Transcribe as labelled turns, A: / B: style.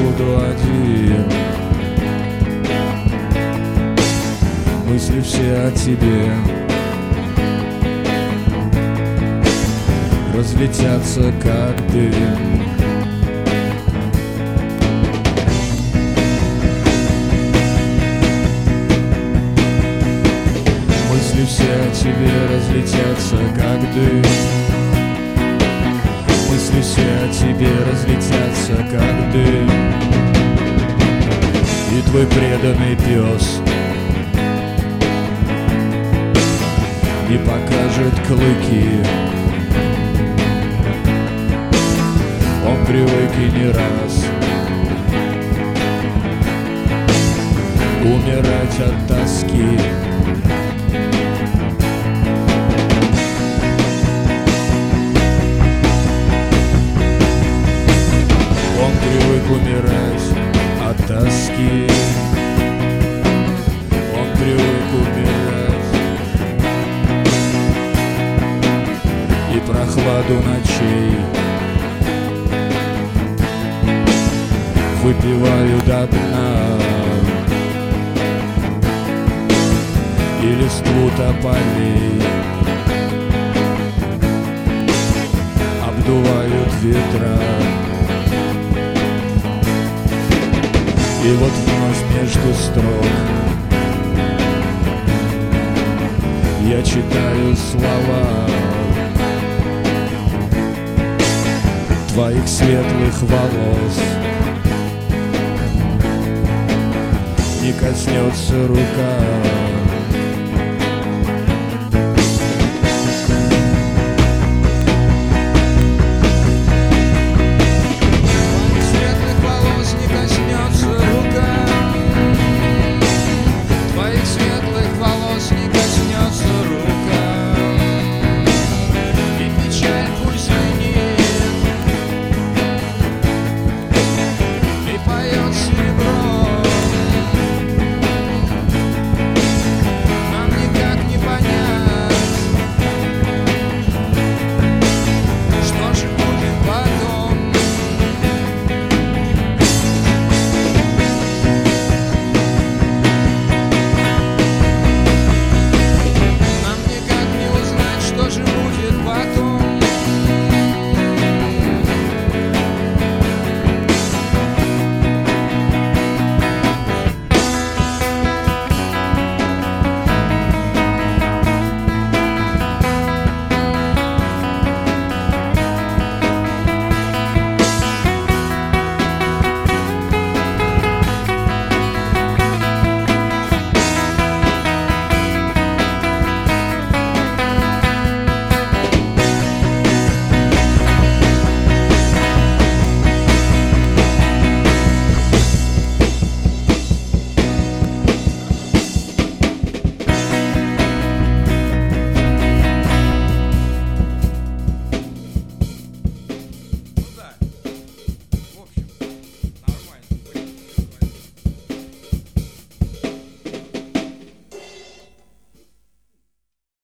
A: буду один. Мысли все о тебе разлетятся, как дым. Мысли все о тебе разлетятся, как дым. Мысли все о тебе разлетятся, как дым. И твой преданный пес не покажет клыки. Он привык и не раз умирать от тоски. Он привык умирать от тоски. Он привык умирать и прохладу ночей выпиваю до дна, и листву тополей обдувают ветра. И вот вновь между строк я читаю слова твоих светлых волос. Не коснется рука